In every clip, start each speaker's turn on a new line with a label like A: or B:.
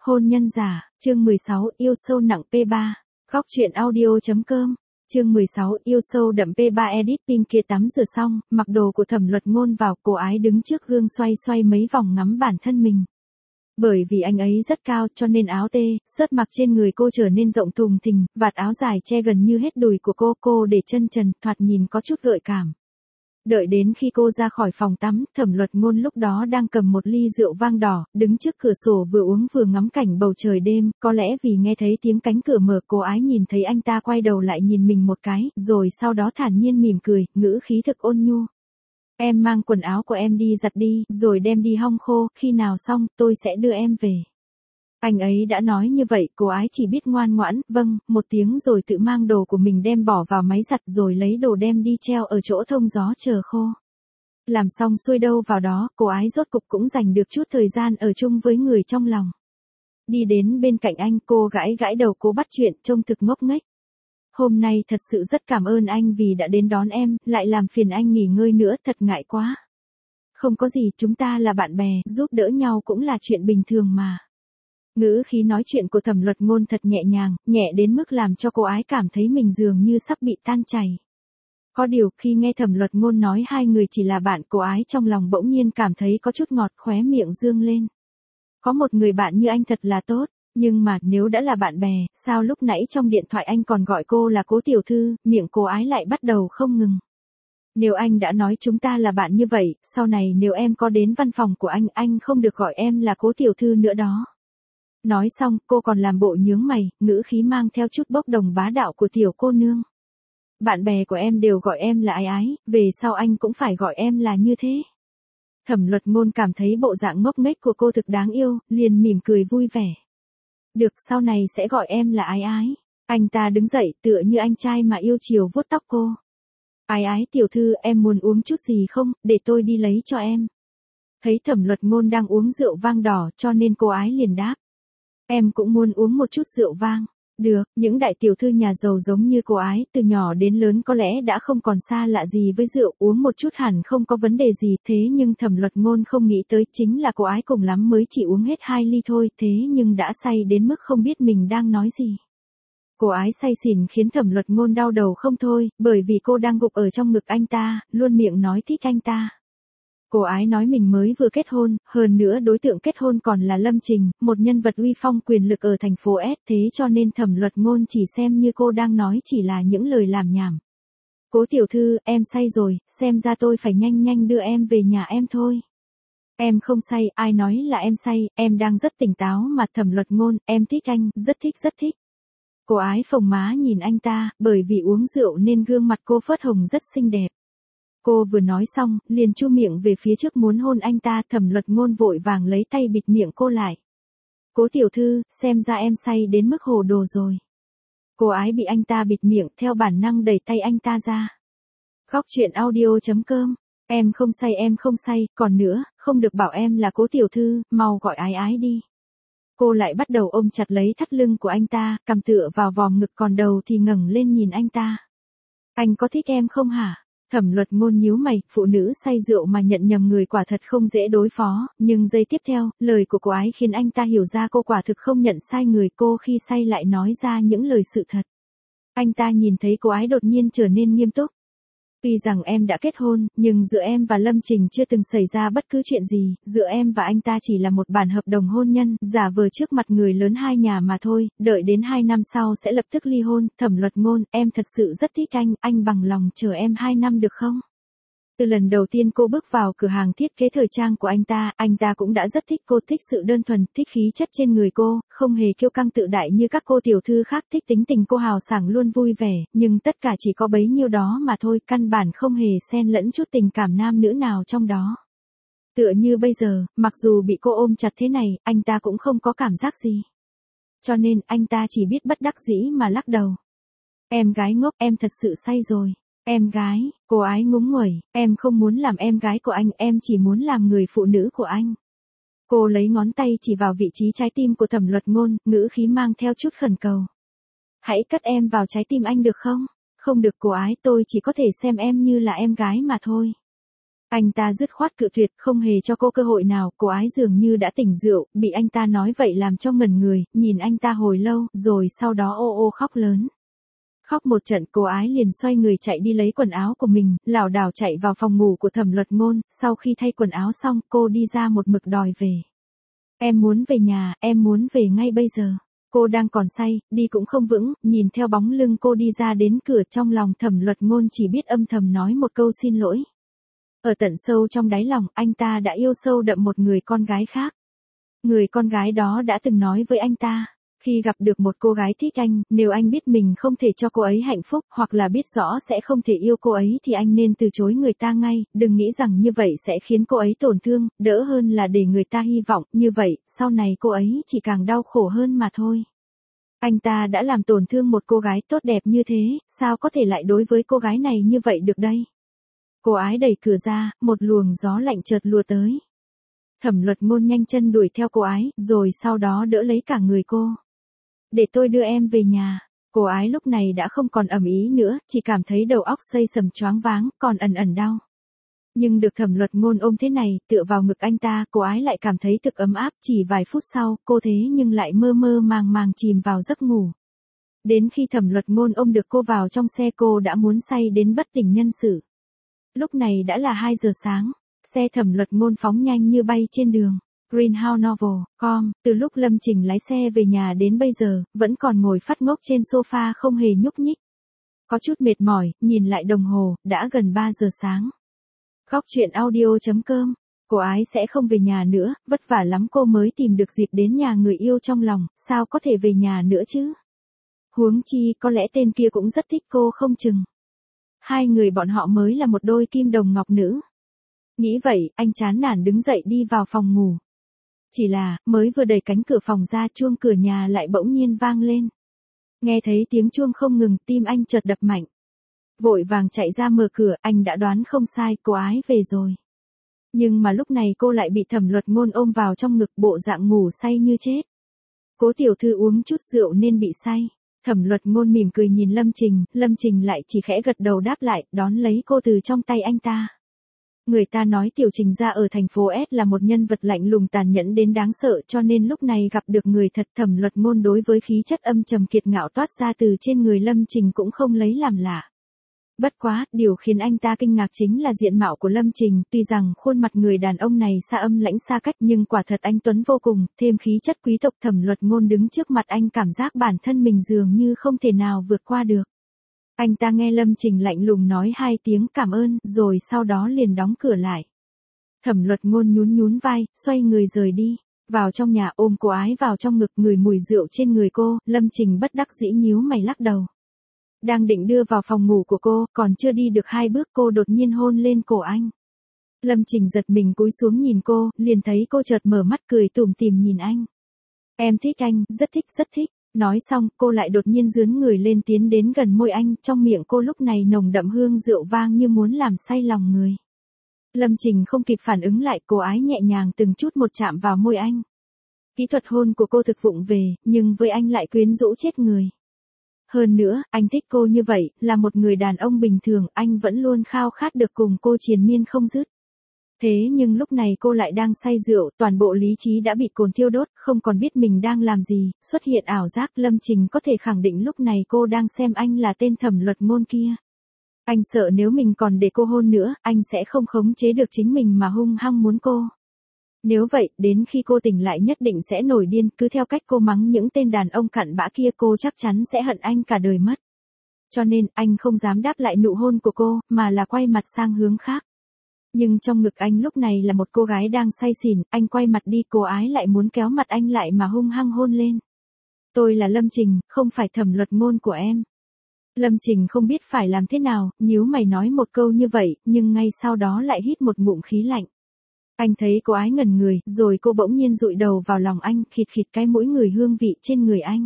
A: Hôn nhân giả, chương 16, yêu sâu nặng P3. Góc truyện audio.com. Chương 16, yêu sâu đậm P3 edit pin kia tắm rửa xong, mặc đồ của Thẩm Luật Ngôn vào, cô ái đứng trước gương xoay xoay mấy vòng ngắm bản thân mình. Bởi vì anh ấy rất cao cho nên áo tê, sớt mặc trên người cô trở nên rộng thùng thình, vạt áo dài che gần như hết đùi của cô để chân trần, thoạt nhìn có chút gợi cảm. Đợi đến khi cô ra khỏi phòng tắm, Thẩm Luật Ngôn lúc đó đang cầm một ly rượu vang đỏ, đứng trước cửa sổ vừa uống vừa ngắm cảnh bầu trời đêm, có lẽ vì nghe thấy tiếng cánh cửa mở, cô ái nhìn thấy anh ta quay đầu lại nhìn mình một cái, rồi sau đó thản nhiên mỉm cười, ngữ khí thực ôn nhu. Em mang quần áo của em đi giặt đi, rồi đem đi hong khô, khi nào xong, tôi sẽ đưa em về. Anh ấy đã nói như vậy, cô ái chỉ biết ngoan ngoãn, vâng, một tiếng rồi tự mang đồ của mình đem bỏ vào máy giặt rồi lấy đồ đem đi treo ở chỗ thông gió chờ khô. Làm xong xuôi đâu vào đó, cô ái rốt cục cũng dành được chút thời gian ở chung với người trong lòng. Đi đến bên cạnh anh, cô gãi đầu cố bắt chuyện, trông thực ngốc nghếch. Hôm nay thật sự rất cảm ơn anh vì đã đến đón em, lại làm phiền anh nghỉ ngơi nữa, thật ngại quá. Không có gì, chúng ta là bạn bè, giúp đỡ nhau cũng là chuyện bình thường mà. Ngữ khí nói chuyện của Thẩm Luật Ngôn thật nhẹ nhàng, nhẹ đến mức làm cho cô ái cảm thấy mình dường như sắp bị tan chảy. Có điều, khi nghe Thẩm Luật Ngôn nói hai người chỉ là bạn, cô ái trong lòng bỗng nhiên cảm thấy có chút ngọt, khóe miệng dương lên. Có một người bạn như anh thật là tốt, nhưng mà nếu đã là bạn bè, sao lúc nãy trong điện thoại anh còn gọi cô là Cố tiểu thư, miệng cô ái lại bắt đầu không ngừng. Nếu anh đã nói chúng ta là bạn như vậy, sau này nếu em có đến văn phòng của anh không được gọi em là Cố tiểu thư nữa đó. Nói xong, cô còn làm bộ nhướng mày, ngữ khí mang theo chút bốc đồng bá đạo của tiểu cô nương. Bạn bè của em đều gọi em là ái, về sau anh cũng phải gọi em là như thế. Thẩm Luật Ngôn cảm thấy bộ dạng ngốc nghếch của cô thực đáng yêu, liền mỉm cười vui vẻ. Được, sau này sẽ gọi em là ái. Anh ta đứng dậy, tựa như anh trai mà yêu chiều vuốt tóc cô. Ái tiểu thư, em muốn uống chút gì không, để tôi đi lấy cho em. Thấy Thẩm Luật Ngôn đang uống rượu vang đỏ cho nên cô ái liền đáp. Em cũng muốn uống một chút rượu vang. Được, những đại tiểu thư nhà giàu giống như cô ái, từ nhỏ đến lớn có lẽ đã không còn xa lạ gì với rượu, uống một chút hẳn không có vấn đề gì, thế nhưng Thẩm Luật Ngôn không nghĩ tới chính là cô ái cùng lắm mới chỉ uống hết 2 ly thôi, thế nhưng đã say đến mức không biết mình đang nói gì. Cô ái say xỉn khiến Thẩm Luật Ngôn đau đầu không thôi, bởi vì cô đang gục ở trong ngực anh ta, luôn miệng nói thích anh ta. Cô ái nói mình mới vừa kết hôn, hơn nữa đối tượng kết hôn còn là Lâm Trình, một nhân vật uy phong quyền lực ở thành phố S, thế cho nên Thẩm Luật Ngôn chỉ xem như cô đang nói chỉ là những lời làm nhảm. Cố tiểu thư, em say rồi, xem ra tôi phải nhanh đưa em về nhà em thôi. Em không say, ai nói là em say, em đang rất tỉnh táo mà. Thẩm Luật Ngôn, em thích anh, rất thích. Cô ái phồng má nhìn anh ta, bởi vì uống rượu nên gương mặt cô phớt hồng rất xinh đẹp. Cô vừa nói xong, liền chu miệng về phía trước muốn hôn anh ta, Thẩm Luật Ngôn vội vàng lấy tay bịt miệng cô lại. Cố tiểu thư, xem ra em say đến mức hồ đồ rồi. Cô ái bị anh ta bịt miệng, theo bản năng đẩy tay anh ta ra. Góc truyện audio.com. Em không say, còn nữa, không được bảo em là Cố tiểu thư, mau gọi ái đi. Cô lại bắt đầu ôm chặt lấy thắt lưng của anh ta, cằm tựa vào vòm ngực còn đầu thì ngẩng lên nhìn anh ta. Anh có thích em không hả? Thẩm Luật Ngôn nhíu mày, phụ nữ say rượu mà nhận nhầm người quả thật không dễ đối phó, nhưng giây tiếp theo, lời của cô ái khiến anh ta hiểu ra cô quả thực không nhận sai người, cô khi say lại nói ra những lời sự thật. Anh ta nhìn thấy cô ái đột nhiên trở nên nghiêm túc. Tuy rằng em đã kết hôn, nhưng giữa em và Lâm Trình chưa từng xảy ra bất cứ chuyện gì, giữa em và anh ta chỉ là một bản hợp đồng hôn nhân, giả vờ trước mặt người lớn hai nhà mà thôi, đợi đến 2 năm sau sẽ lập tức ly hôn. Thẩm Luật Ngôn, em thật sự rất thích anh bằng lòng chờ em 2 năm được không? Từ lần đầu tiên cô bước vào cửa hàng thiết kế thời trang của anh ta cũng đã rất thích cô, thích sự đơn thuần, thích khí chất trên người cô, không hề kiêu căng tự đại như các cô tiểu thư khác, thích tính tình cô hào sảng luôn vui vẻ, nhưng tất cả chỉ có bấy nhiêu đó mà thôi, căn bản không hề xen lẫn chút tình cảm nam nữ nào trong đó. Tựa như bây giờ, mặc dù bị cô ôm chặt thế này, anh ta cũng không có cảm giác gì. Cho nên, anh ta chỉ biết bất đắc dĩ mà lắc đầu. Em gái ngốc, em thật sự say rồi. Em gái, cô ái ngúng nguẩy, em không muốn làm em gái của anh, em chỉ muốn làm người phụ nữ của anh. Cô lấy ngón tay chỉ vào vị trí trái tim của Thẩm Luật Ngôn, ngữ khí mang theo chút khẩn cầu. Hãy cất em vào trái tim anh được không? Không được cô ái, tôi chỉ có thể xem em như là em gái mà thôi. Anh ta dứt khoát cự tuyệt, không hề cho cô cơ hội nào. Cô ái dường như đã tỉnh rượu, bị anh ta nói vậy làm cho ngẩn người, nhìn anh ta hồi lâu, rồi sau đó ô ô khóc lớn. Khóc một trận, cô ái liền xoay người chạy đi lấy quần áo của mình, lảo đảo chạy vào phòng ngủ của Thẩm Luật Ngôn. Sau khi thay quần áo xong, cô đi ra một mực đòi về. Em muốn về nhà, em muốn về ngay bây giờ. Cô đang còn say, đi cũng không vững, nhìn theo bóng lưng cô đi ra đến cửa, trong lòng Thẩm Luật Ngôn chỉ biết âm thầm nói một câu xin lỗi. Ở tận sâu trong đáy lòng, anh ta đã yêu sâu đậm một người con gái khác. Người con gái đó đã từng nói với anh ta, khi gặp được một cô gái thích anh, nếu anh biết mình không thể cho cô ấy hạnh phúc, hoặc là biết rõ sẽ không thể yêu cô ấy thì anh nên từ chối người ta ngay, đừng nghĩ rằng như vậy sẽ khiến cô ấy tổn thương, đỡ hơn là để người ta hy vọng, như vậy, sau này cô ấy chỉ càng đau khổ hơn mà thôi. Anh ta đã làm tổn thương một cô gái tốt đẹp như thế, sao có thể lại đối với cô gái này như vậy được đây? Cô ái đẩy cửa ra, một luồng gió lạnh chợt lùa tới. Thẩm Luật Ngôn nhanh chân đuổi theo cô ái, rồi sau đó đỡ lấy cả người cô. Để tôi đưa em về nhà. Cô ái lúc này đã không còn ầm ĩ nữa, chỉ cảm thấy đầu óc xây sầm choáng váng, còn ẩn ẩn đau. Nhưng được Thẩm Luật Ngôn ôm thế này, tựa vào ngực anh ta, cô ái lại cảm thấy thực ấm áp. Chỉ vài phút sau, cô thế nhưng lại mơ mơ màng màng chìm vào giấc ngủ. Đến khi Thẩm Luật Ngôn ôm được cô vào trong xe, cô đã muốn say đến bất tỉnh nhân sự. Lúc này đã là 2 giờ sáng, xe Thẩm Luật Ngôn phóng nhanh như bay trên đường. Greenhouse Novel.com, từ lúc Lâm Trình lái xe về nhà đến bây giờ, vẫn còn ngồi phát ngốc trên sofa không hề nhúc nhích. Có chút mệt mỏi, nhìn lại đồng hồ, đã gần 3 giờ sáng. Góc truyện audio.com, cô ái sẽ không về nhà nữa, vất vả lắm cô mới tìm được dịp đến nhà người yêu trong lòng, sao có thể về nhà nữa chứ? Huống chi, có lẽ tên kia cũng rất thích cô không chừng. Hai người bọn họ mới là một đôi kim đồng ngọc nữ. Nghĩ vậy, anh chán nản đứng dậy đi vào phòng ngủ. Chỉ là, mới vừa đẩy cánh cửa phòng ra, chuông cửa nhà lại bỗng nhiên vang lên. Nghe thấy tiếng chuông không ngừng, tim anh chợt đập mạnh. Vội vàng chạy ra mở cửa, anh đã đoán không sai, cô ái về rồi. Nhưng mà lúc này cô lại bị Thẩm Luật Ngôn ôm vào trong ngực, bộ dạng ngủ say như chết. Cố tiểu thư uống chút rượu nên bị say. Thẩm Luật Ngôn mỉm cười nhìn Lâm Trình lại chỉ khẽ gật đầu đáp lại, đón lấy cô từ trong tay anh ta. Người ta nói Tiểu Trình gia ở thành phố S là một nhân vật lạnh lùng tàn nhẫn đến đáng sợ, cho nên lúc này gặp được người thật. Thẩm Luật Ngôn đối với khí chất âm trầm kiệt ngạo toát ra từ trên người Lâm Trình cũng không lấy làm lạ. Bất quá, điều khiến anh ta kinh ngạc chính là diện mạo của Lâm Trình, tuy rằng khuôn mặt người đàn ông này xa âm lãnh xa cách nhưng quả thật anh tuấn vô cùng, thêm khí chất quý tộc. Thẩm Luật Ngôn đứng trước mặt anh cảm giác bản thân mình dường như không thể nào vượt qua được. Anh ta nghe Lâm Trình lạnh lùng nói 2 tiếng cảm ơn, rồi sau đó liền đóng cửa lại. Thẩm Luật Ngôn nhún vai, xoay người rời đi. Vào trong nhà ôm cô ái vào trong ngực, ngửi mùi rượu trên người cô, Lâm Trình bất đắc dĩ nhíu mày lắc đầu. Đang định đưa vào phòng ngủ của cô, còn chưa đi được 2 bước cô đột nhiên hôn lên cổ anh. Lâm Trình giật mình cúi xuống nhìn cô, liền thấy cô chợt mở mắt cười tủm tỉm nhìn anh. Em thích anh, rất thích. Nói xong, cô lại đột nhiên dướn người lên tiến đến gần môi anh, trong miệng cô lúc này nồng đậm hương rượu vang như muốn làm say lòng người. Lâm Trình không kịp phản ứng lại, cô ái nhẹ nhàng từng chút một chạm vào môi anh. Kỹ thuật hôn của cô thực vụng về, nhưng với anh lại quyến rũ chết người. Hơn nữa, anh thích cô như vậy, là một người đàn ông bình thường, anh vẫn luôn khao khát được cùng cô triền miên không dứt. Thế nhưng lúc này cô lại đang say rượu, toàn bộ lý trí đã bị cồn thiêu đốt, không còn biết mình đang làm gì, xuất hiện ảo giác. Lâm Trình có thể khẳng định lúc này cô đang xem anh là tên Thẩm Luật Ngôn kia. Anh sợ nếu mình còn để cô hôn nữa, anh sẽ không khống chế được chính mình mà hung hăng muốn cô. Nếu vậy, đến khi cô tỉnh lại nhất định sẽ nổi điên, cứ theo cách cô mắng những tên đàn ông cặn bã kia cô chắc chắn sẽ hận anh cả đời mất. Cho nên, anh không dám đáp lại nụ hôn của cô, mà là quay mặt sang hướng khác. Nhưng trong ngực anh lúc này là một cô gái đang say xỉn, anh quay mặt đi, cô ái lại muốn kéo mặt anh lại mà hung hăng hôn lên. Tôi là Lâm Trình, không phải Thẩm Luật Ngôn của em. Lâm Trình không biết phải làm thế nào, nhíu mày nói một câu như vậy, nhưng ngay sau đó lại hít một ngụm khí lạnh. Anh thấy cô ái ngẩn người, rồi cô bỗng nhiên dụi đầu vào lòng anh, khịt khịt cái mũi ngửi hương vị trên người anh.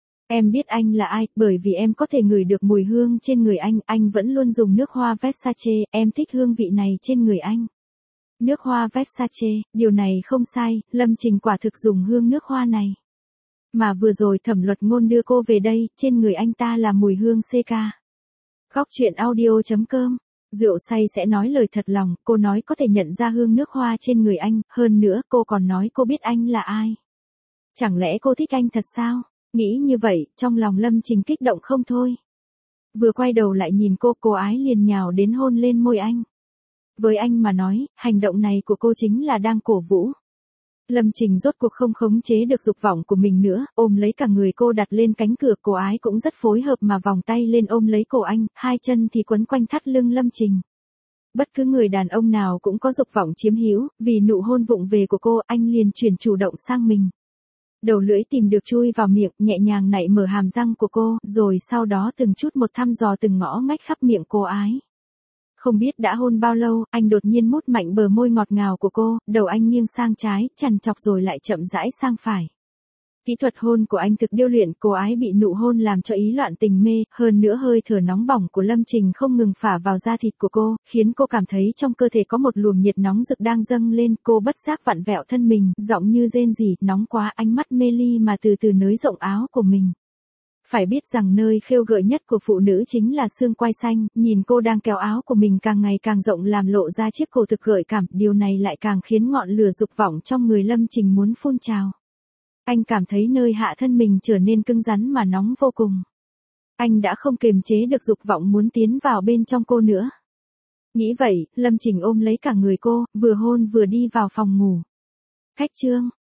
A: Em biết anh là ai, bởi vì em có thể ngửi được mùi hương trên người anh vẫn luôn dùng nước hoa Versace, em thích hương vị này trên người anh. Nước hoa Versace, điều này không sai, Lâm Trình quả thực dùng hương nước hoa này. Mà vừa rồi Thẩm Luật Ngôn đưa cô về đây, trên người anh ta là mùi hương CK. Góc truyện audio.com Rượu say sẽ nói lời thật lòng, cô nói có thể nhận ra hương nước hoa trên người anh, hơn nữa cô còn nói cô biết anh là ai. Chẳng lẽ cô thích anh thật sao? Nghĩ như vậy, trong lòng Lâm Trình kích động không thôi. Vừa quay đầu lại nhìn cô ái liền nhào đến hôn lên môi anh. Với anh mà nói, hành động này của cô chính là đang cổ vũ. Lâm Trình rốt cuộc không khống chế được dục vọng của mình nữa, ôm lấy cả người cô đặt lên cánh cửa, cô ái cũng rất phối hợp mà vòng tay lên ôm lấy cổ anh, hai chân thì quấn quanh thắt lưng Lâm Trình. Bất cứ người đàn ông nào cũng có dục vọng chiếm hữu, vì nụ hôn vụng về của cô, anh liền chuyển chủ động sang mình. Đầu lưỡi tìm được chui vào miệng, nhẹ nhàng nạy mở hàm răng của cô, rồi sau đó từng chút một thăm dò từng ngõ ngách khắp miệng cô ái. Không biết đã hôn bao lâu, anh đột nhiên mút mạnh bờ môi ngọt ngào của cô, đầu anh nghiêng sang trái, chằn chọc rồi lại chậm rãi sang phải. Kỹ thuật hôn của anh thực điêu luyện, cô ái bị nụ hôn làm cho ý loạn tình mê, hơn nữa hơi thở nóng bỏng của Lâm Trình không ngừng phả vào da thịt của cô, khiến cô cảm thấy trong cơ thể có một luồng nhiệt nóng rực đang dâng lên, cô bất giác vặn vẹo thân mình, giọng như rên rỉ, nóng quá, ánh mắt mê ly mà từ từ nới rộng áo của mình. Phải biết rằng nơi khêu gợi nhất của phụ nữ chính là xương quai xanh, nhìn cô đang kéo áo của mình càng ngày càng rộng làm lộ ra chiếc cổ thực gợi cảm, điều này lại càng khiến ngọn lửa dục vọng trong người Lâm Trình muốn phun trào. Anh cảm thấy nơi hạ thân mình trở nên cứng rắn mà nóng vô cùng. Anh đã không kiềm chế được dục vọng muốn tiến vào bên trong cô nữa. Nghĩ vậy, Lâm Trình ôm lấy cả người cô, vừa hôn vừa đi vào phòng ngủ. Khách chương